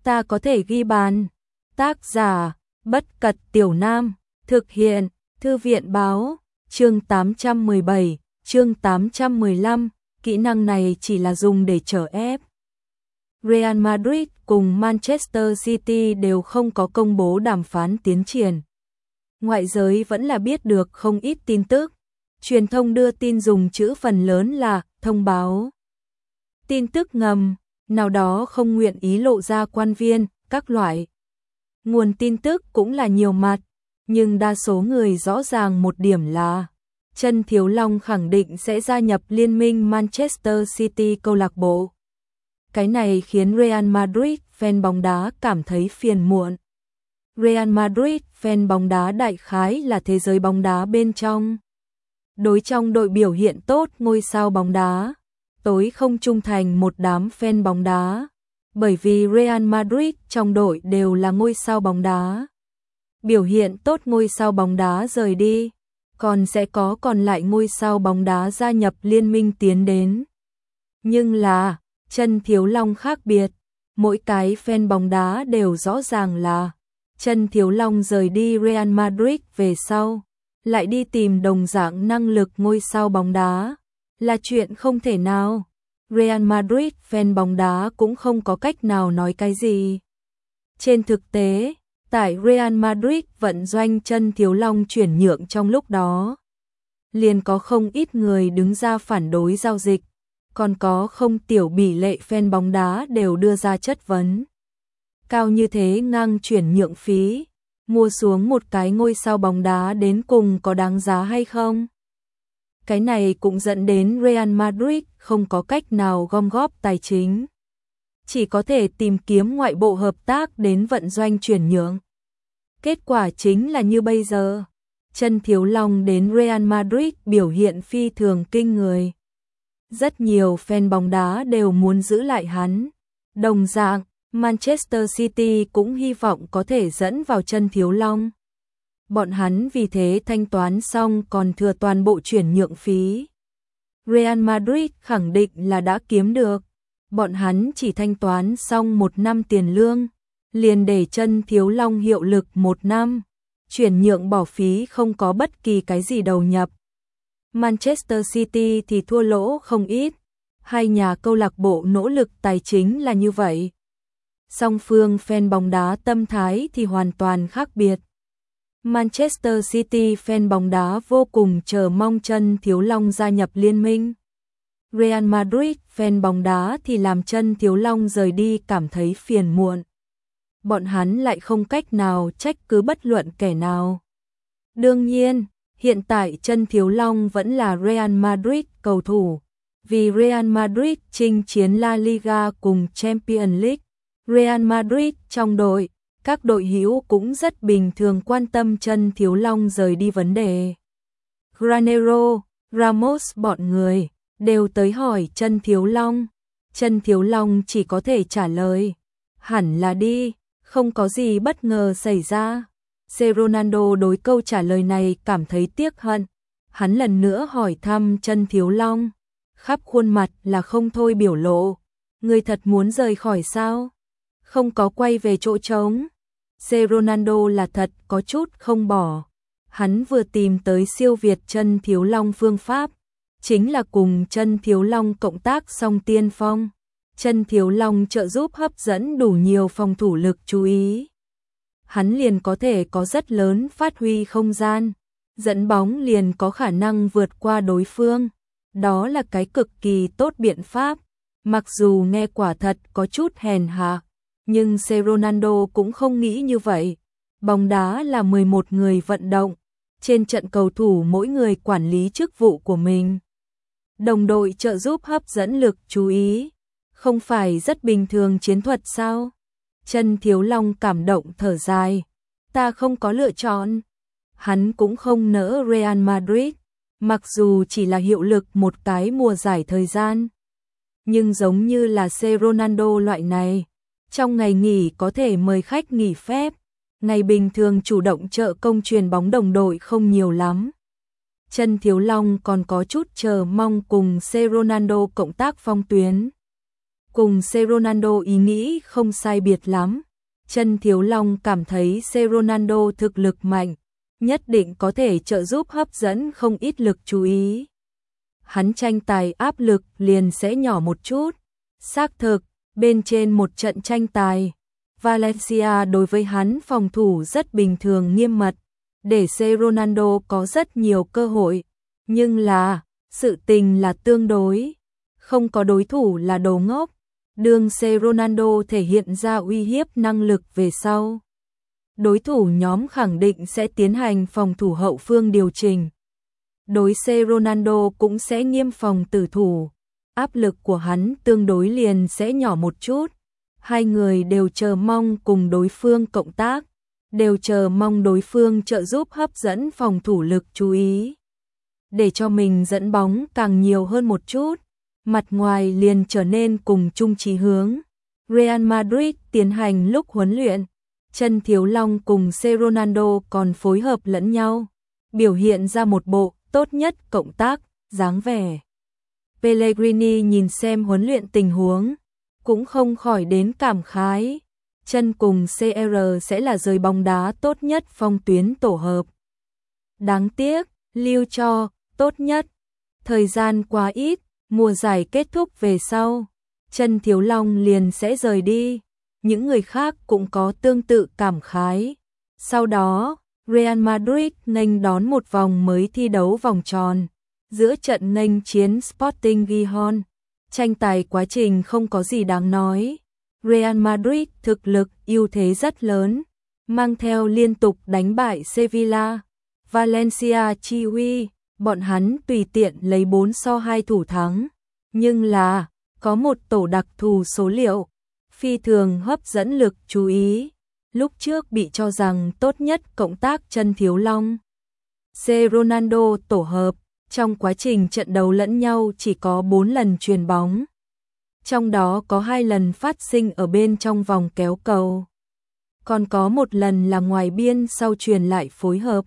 ta có thể ghi bàn. Tác giả, Bất Cật Tiểu Nam, thực hiện, Thư viện báo, chương 817, chương 815, kỹ năng này chỉ là dùng để trở ép. Real Madrid cùng Manchester City đều không có công bố đàm phán tiến triển. Ngoại giới vẫn là biết được không ít tin tức. Truyền thông đưa tin dùng chữ phần lớn là thông báo. Tin tức ngầm, nào đó không nguyện ý lộ ra quan viên, các loại. Nguồn tin tức cũng là nhiều mặt, nhưng đa số người rõ ràng một điểm là Chân Thiếu Long khẳng định sẽ gia nhập liên minh Manchester City câu lạc bộ. Cái này khiến Real Madrid fan bóng đá cảm thấy phiền muộn. Real Madrid fan bóng đá đại khái là thế giới bóng đá bên trong. Đối trong đội biểu hiện tốt ngôi sao bóng đá, tối không trung thành một đám fan bóng đá. Bởi vì Real Madrid trong đội đều là ngôi sao bóng đá. Biểu hiện tốt ngôi sao bóng đá rời đi, còn sẽ có còn lại ngôi sao bóng đá gia nhập liên minh tiến đến. Nhưng là, Chân Thiếu Long khác biệt, mỗi cái fan bóng đá đều rõ ràng là Chân Thiếu Long rời đi Real Madrid về sau, lại đi tìm đồng dạng năng lực ngôi sao bóng đá, là chuyện không thể nào. Real Madrid fan bóng đá cũng không có cách nào nói cái gì. Trên thực tế, tại Real Madrid vận doanh Chân Thiếu Long chuyển nhượng trong lúc đó, liền có không ít người đứng ra phản đối giao dịch, còn có không tiểu tỷ lệ fan bóng đá đều đưa ra chất vấn. Cao như thế ngang chuyển nhượng phí, mua xuống một cái ngôi sao bóng đá đến cùng có đáng giá hay không? Cái này cũng dẫn đến Real Madrid không có cách nào gom góp tài chính. Chỉ có thể tìm kiếm ngoại bộ hợp tác đến vận doanh chuyển nhượng. Kết quả chính là như bây giờ. Chân Thiếu Long đến Real Madrid biểu hiện phi thường kinh người. Rất nhiều fan bóng đá đều muốn giữ lại hắn. Đồng dạng, Manchester City cũng hy vọng có thể dẫn vào Chân Thiếu Long. Bọn hắn vì thế thanh toán xong còn thừa toàn bộ chuyển nhượng phí. Real Madrid khẳng định là đã kiếm được. Bọn hắn chỉ thanh toán xong 1 năm tiền lương, liền để Chân Thiếu Long hiệu lực 1 năm. Chuyển nhượng bỏ phí không có bất kỳ cái gì đầu nhập. Manchester City thì thua lỗ không ít. Hai nhà câu lạc bộ nỗ lực tài chính là như vậy. Song phương fan bóng đá tâm thái thì hoàn toàn khác biệt. Manchester City fan bóng đá vô cùng chờ mong Chân Thiếu Long gia nhập liên minh. Real Madrid fan bóng đá thì làm Chân Thiếu Long rời đi cảm thấy phiền muộn. Bọn hắn lại không cách nào trách cứ bất luận kẻ nào. Đương nhiên, hiện tại Chân Thiếu Long vẫn là Real Madrid cầu thủ. Vì Real Madrid chinh chiến La Liga cùng Champions League, Real Madrid trong đội, các đội hữu cũng rất bình thường quan tâm Chân Thiếu Long rời đi vấn đề. Granero, Ramos bọn người đều tới hỏi Chân Thiếu Long. Chân Thiếu Long chỉ có thể trả lời, hẳn là đi, không có gì bất ngờ xảy ra. Ronaldo đối câu trả lời này cảm thấy tiếc hận. Hắn lần nữa hỏi thăm Chân Thiếu Long, khắp khuôn mặt là không thôi biểu lộ. Người thật muốn rời khỏi sao? Không có quay về chỗ trống. Ronaldo là thật có chút không bỏ. Hắn vừa tìm tới siêu việt Chân Thiếu Long phương pháp, chính là cùng Chân Thiếu Long cộng tác song tiên phong. Chân Thiếu Long trợ giúp hấp dẫn đủ nhiều phòng thủ lực chú ý. Hắn liền có thể có rất lớn phát huy không gian, dẫn bóng liền có khả năng vượt qua đối phương. Đó là cái cực kỳ tốt biện pháp. Mặc dù nghe quả thật có chút hèn hạ, nhưng Ronaldo cũng không nghĩ như vậy. Bóng đá là 11 người vận động, trên trận cầu thủ mỗi người quản lý chức vụ của mình. Đồng đội trợ giúp hấp dẫn lực chú ý, không phải rất bình thường chiến thuật sao? Chân Thiếu Long cảm động thở dài, ta không có lựa chọn. Hắn cũng không nỡ Real Madrid, mặc dù chỉ là hiệu lực một cái mùa giải thời gian. Nhưng giống như là Ronaldo loại này, trong ngày nghỉ có thể mời khách nghỉ phép, ngày bình thường chủ động trợ công truyền bóng đồng đội không nhiều lắm. Chân Thiếu Long còn có chút chờ mong cùng Ronaldo cộng tác phong tuyến. cùng C Ronaldo ý nghĩ không sai biệt lắm. Chân Thiếu Long cảm thấy C Ronaldo thực lực mạnh, nhất định có thể trợ giúp hấp dẫn không ít lực chú ý. Hắn tranh tài áp lực liền sẽ nhỏ một chút. Xác thực, bên trên một trận tranh tài, Valencia đối với hắn phòng thủ rất bình thường nghiêm mật, để C Ronaldo có rất nhiều cơ hội. Nhưng là, sự tình là tương đối, không có đối thủ là đồ ngốc. Đường C Ronaldo thể hiện ra uy hiếp năng lực về sau, đối thủ nhóm khẳng định sẽ tiến hành phòng thủ hậu phương điều chỉnh. Đối C Ronaldo cũng sẽ nghiêm phòng tử thủ, áp lực của hắn tương đối liền sẽ nhỏ một chút. Hai người đều chờ mong cùng đối phương cộng tác, đều chờ mong đối phương trợ giúp hấp dẫn phòng thủ lực chú ý, để cho mình dẫn bóng càng nhiều hơn một chút. Mặt ngoài liền trở nên cùng chung chí hướng. Real Madrid tiến hành lúc huấn luyện, Chân Thiếu Long cùng C Ronaldo còn phối hợp lẫn nhau, biểu hiện ra một bộ tốt nhất cộng tác, dáng vẻ. Pellegrini nhìn xem huấn luyện tình huống, cũng không khỏi đến cảm khái. Chân cùng CR sẽ là giới bóng đá tốt nhất phong tuyến tổ hợp. Đáng tiếc, lưu cho tốt nhất. Thời gian quá ít, mùa giải kết thúc về sau, Chân Thiếu Long liền sẽ rời đi. Những người khác cũng có tương tự cảm khái. Sau đó, Real Madrid nghênh đón một vòng mới thi đấu vòng tròn, giữa trận nghênh chiến Sporting Gijón. Tranh tài quá trình không có gì đáng nói. Real Madrid thực lực ưu thế rất lớn, mang theo liên tục đánh bại Sevilla, Valencia chi uy, bọn hắn tùy tiện lấy 4-2 thủ thắng. Nhưng là, có một tổ đặc thù số liệu, phi thường hấp dẫn lực chú ý. Lúc trước bị cho rằng tốt nhất cộng tác Chân Thiếu Long, C Ronaldo tổ hợp, trong quá trình trận đấu lẫn nhau chỉ có 4 lần chuyền bóng. Trong đó có 2 lần phát sinh ở bên trong vòng kéo cầu. Còn có 1 lần là ngoài biên sau chuyền lại phối hợp.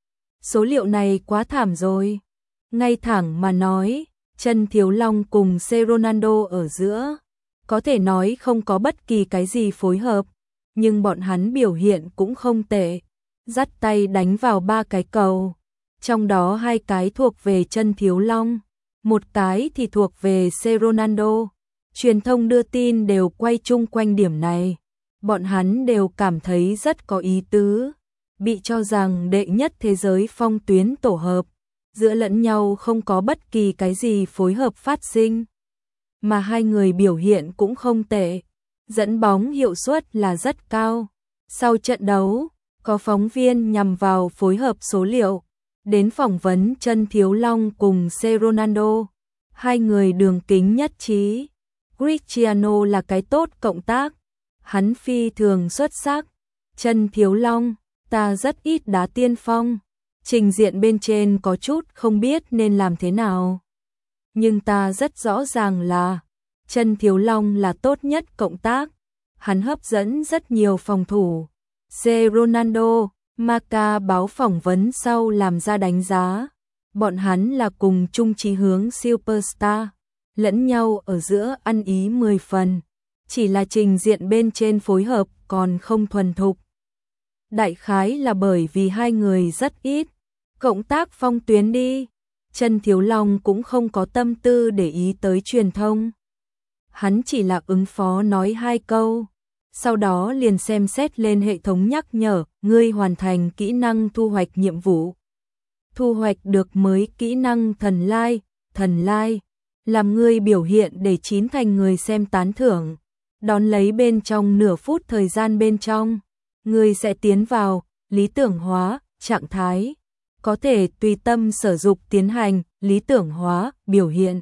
Số liệu này quá thảm rồi. Ngay thẳng mà nói, Chân Thiếu Long cùng C Ronaldo ở giữa, có thể nói không có bất kỳ cái gì phối hợp, nhưng bọn hắn biểu hiện cũng không tệ. Dắt tay đánh vào 3 cái cầu, trong đó 2 cái thuộc về Chân Thiếu Long, 1 cái thì thuộc về C Ronaldo. Truyền thông đưa tin đều quay chung quanh điểm này. Bọn hắn đều cảm thấy rất có ý tứ, bị cho rằng đệ nhất thế giới phong tuyến tổ hợp, giữa lẫn nhau không có bất kỳ cái gì phối hợp phát sinh. Mà hai người biểu hiện cũng không tệ, dẫn bóng hiệu suất là rất cao. Sau trận đấu, có phóng viên nhằm vào phối hợp số liệu, đến phỏng vấn Chân Thiếu Long cùng C Ronaldo. Hai người đường kính nhất trí. Cristiano là cái tốt cộng tác, hắn phi thường xuất sắc. Chân Thiếu Long, ta rất ít đá tiên phong, trình diện bên trên có chút không biết nên làm thế nào. Nhưng ta rất rõ ràng là Chân Thiếu Long là tốt nhất cộng tác, hắn hấp dẫn rất nhiều phòng thủ. C Ronaldo, Marca báo phỏng vấn sau làm ra đánh giá, bọn hắn là cùng chung chí hướng superstar, lẫn nhau ở giữa ăn ý 10 phần, chỉ là trình diện bên trên phối hợp còn không thuần thục. Đại khái là bởi vì hai người rất ít cộng tác phong tuyến đi. Chân Thiếu Long cũng không có tâm tư để ý tới truyền thông. Hắn chỉ là ứng phó nói 2 câu, sau đó liền xem xét lên hệ thống nhắc nhở, ngươi hoàn thành kỹ năng thu hoạch nhiệm vụ. Thu hoạch được mới kỹ năng thần lai, làm ngươi biểu hiện để 9 thành người xem tán thưởng. Đón lấy bên trong nửa phút thời gian bên trong, ngươi sẽ tiến vào lý tưởng hóa trạng thái, có thể tùy tâm sở dục tiến hành lý tưởng hóa biểu hiện.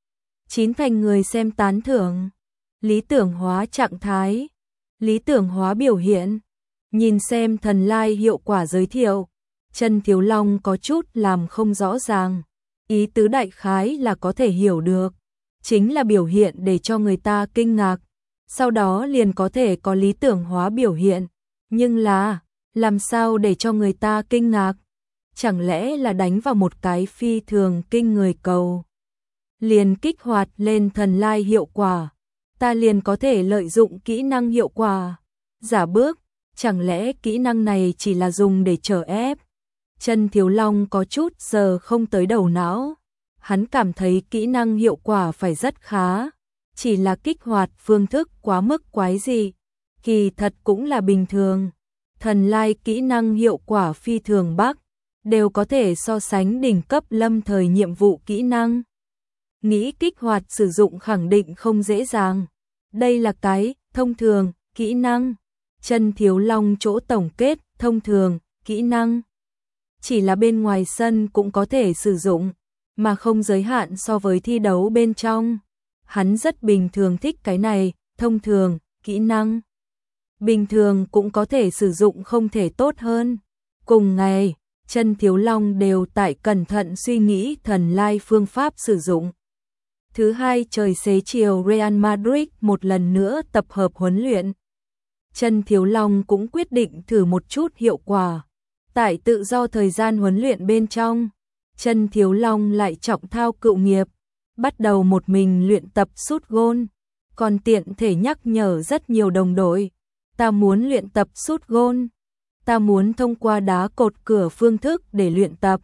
9 thành người xem tán thưởng, lý tưởng hóa trạng thái, lý tưởng hóa biểu hiện. Nhìn xem thần lai hiệu quả giới thiệu, Chân Thiếu Long có chút làm không rõ ràng, ý tứ đại khái là có thể hiểu được, chính là biểu hiện để cho người ta kinh ngạc, sau đó liền có thể có lý tưởng hóa biểu hiện. Nhưng là, làm sao để cho người ta kinh ngạc? Chẳng lẽ là đánh vào một cái phi thường kinh người cầu, liền kích hoạt lên thần lai hiệu quả? ta liền có thể lợi dụng kỹ năng hiệu quả. Giả bước, chẳng lẽ kỹ năng này chỉ là dùng để chờ ép? Chân Thiếu Long có chút giờ không tới đầu não. Hắn cảm thấy kỹ năng hiệu quả phải rất khá, chỉ là kích hoạt phương thức quá mức quái dị, kỳ thật cũng là bình thường. Thần lai kỹ năng hiệu quả phi thường bắc, đều có thể so sánh đỉnh cấp lâm thời nhiệm vụ kỹ năng. Nghĩ kích hoạt sử dụng khẳng định không dễ dàng. Đây là cái thông thường kỹ năng. Chân Thiếu Long chỗ tổng kết thông thường kỹ năng. Chỉ là bên ngoài sân cũng có thể sử dụng, mà không giới hạn so với thi đấu bên trong. Hắn rất bình thường thích cái này, thông thường, kỹ năng. Bình thường cũng có thể sử dụng không thể tốt hơn. Cùng ngày, Chân Thiếu Long đều tại cẩn thận suy nghĩ thần lai phương pháp sử dụng. Thứ hai trời xế chiều Real Madrid một lần nữa tập hợp huấn luyện. Chân Thiếu Long cũng quyết định thử một chút hiệu quả. Tại tự do thời gian huấn luyện bên trong, Chân Thiếu Long lại trọng thao cựu nghiệp, bắt đầu một mình luyện tập sút gôn, còn tiện thể nhắc nhở rất nhiều đồng đội. Ta muốn luyện tập sút gôn, ta muốn thông qua đá cột cửa phương thức để luyện tập.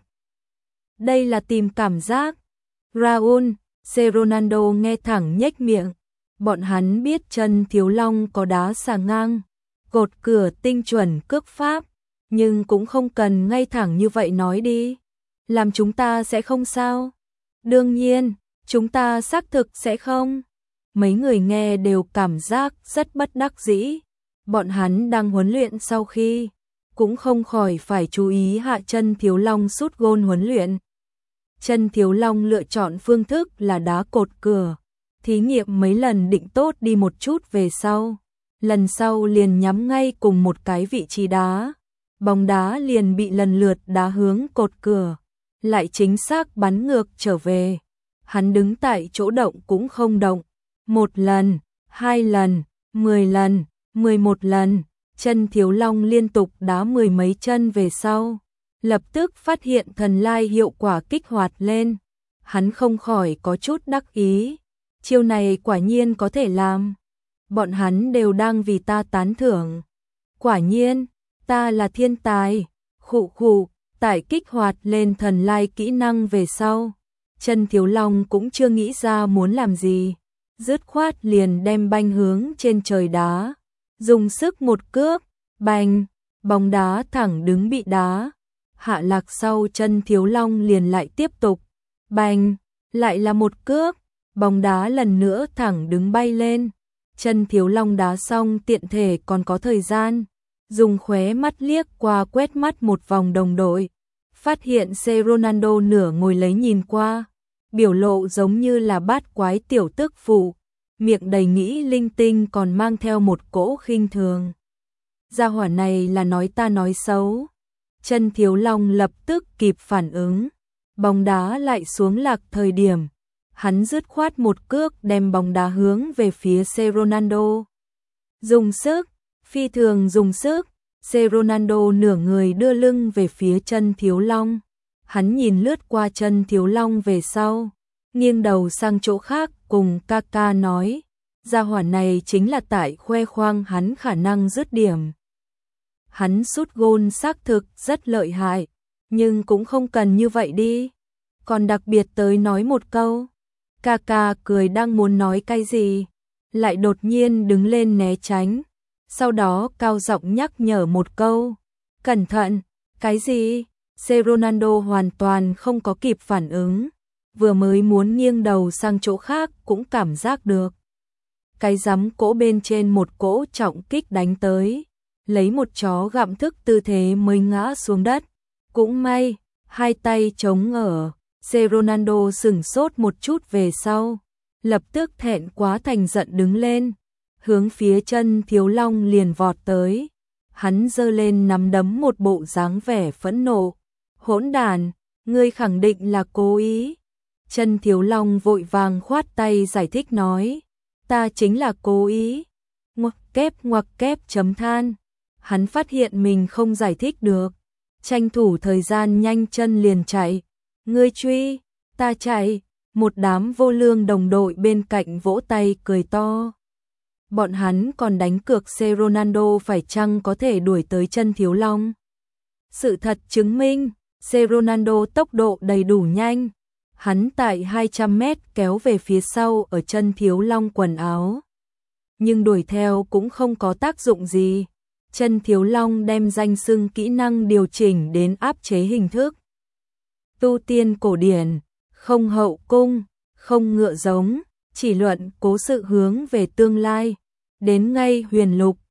Đây là tìm cảm giác. Raúl, Ronaldo nghe thẳng nhếch miệng. Bọn hắn biết Chân Thiếu Long có đá xà ngang, cột cửa tinh chuẩn cước pháp, nhưng cũng không cần ngay thẳng như vậy nói đi. Làm chúng ta sẽ không sao? Đương nhiên, chúng ta xác thực sẽ không. Mấy người nghe đều cảm giác rất bất đắc dĩ. Bọn hắn đang huấn luyện sau khi, cũng không khỏi phải chú ý hạ Chân Thiếu Long sút gôn huấn luyện. Chân Thiếu Long lựa chọn phương thức là đá cột cửa. Thí nghiệm mấy lần định tốt đi một chút về sau. Lần sau liền nhắm ngay cùng một cái vị trí đá. Bóng đá liền bị lần lượt đá hướng cột cửa, lại chính xác bắn ngược trở về. Hắn đứng tại chỗ động cũng không động. 1 lần, 2 lần, 10 lần, 11 lần, Chân Thiếu Long liên tục đá mười mấy chân về sau. Lập tức phát hiện thần lai hiệu quả kích hoạt lên. Hắn không khỏi có chút đắc ý. Chiêu này quả nhiên có thể làm. Bọn hắn đều đang vì ta tán thưởng. Quả nhiên, ta là thiên tài. Khụ khụ, tại kích hoạt lên thần lai kỹ năng về sau. Chân Thiếu Long cũng chưa nghĩ ra muốn làm gì. Dứt khoát liền đem banh hướng trên trời đá. Dùng sức một cước, bành, bóng đá thẳng đứng bị đá. Hạ lạc sau Chân Thiếu Long liền lại tiếp tục. Bành, lại là một cước, bóng đá lần nữa thẳng đứng bay lên. Chân Thiếu Long đá xong tiện thể còn có thời gian. Dùng khóe mắt liếc qua quét mắt một vòng đồng đội. Phát hiện Ronaldo nửa ngồi lấy nhìn qua. Biểu lộ giống như là bát quái tiểu tước phụ. Miệng đầy nghĩ linh tinh còn mang theo một cỗ khinh thường. Gia hỏa này là nói ta nói xấu. Chân Thiếu Long lập tức kịp phản ứng. Bóng đá lại xuống lạc thời điểm. Hắn dứt khoát một cước đem bóng đá hướng về phía Ronaldo. Dùng sức, phi thường dùng sức. Ronaldo nửa người đưa lưng về phía Chân Thiếu Long. Hắn nhìn lướt qua Chân Thiếu Long về sau, nghiêng đầu sang chỗ khác cùng Kaka nói. Gia hỏa này chính là tại khoe khoang hắn khả năng dứt điểm. Hắn sút gôn xác thực rất lợi hại, nhưng cũng không cần như vậy đi. Còn đặc biệt tới nói một câu. Kaka cười đang muốn nói cái gì, lại đột nhiên đứng lên né tránh. Sau đó cao giọng nhắc nhở một câu. Cẩn thận, cái gì? Ronaldo hoàn toàn không có kịp phản ứng. Vừa mới muốn nghiêng đầu sang chỗ khác cũng cảm giác được. Cái giám cỗ bên trên một cỗ trọng kích đánh tới. Lấy một chó gặm thức tư thế mới ngã xuống đất. Cũng may, hai tay chống ở. Ronaldo sửng sốt một chút về sau. Lập tức thẹn quá thành giận đứng lên. Hướng phía Chân Thiếu Long liền vọt tới. Hắn giơ lên nắm đấm một bộ dáng vẻ phẫn nộ. Hỗn đản, ngươi khẳng định là cố ý. Chân Thiếu Long vội vàng khoát tay giải thích nói. Ta chính là cố ý. Ngoặc kép chấm than. Hắn phát hiện mình không giải thích được. Tranh thủ thời gian nhanh chân liền chạy. Ngươi truy, ta chạy. Một đám vô lương đồng đội bên cạnh vỗ tay cười to. bọn hắn còn đánh cược xe Ronaldo phải chăng có thể đuổi tới chân Thiếu Long. Sự thật chứng minh, xe Ronaldo tốc độ đầy đủ nhanh, hắn tại 200 mét kéo về phía sau ở chân Thiếu Long quần áo. Nhưng đuổi theo cũng không có tác dụng gì. Chân Thiếu Long đem danh xưng kỹ năng điều chỉnh đến áp chế hình thức. Tu tiên cổ điển, không hậu cung, không ngựa giống, chỉ luận cố sự hướng về tương lai. Đến ngay huyền lục,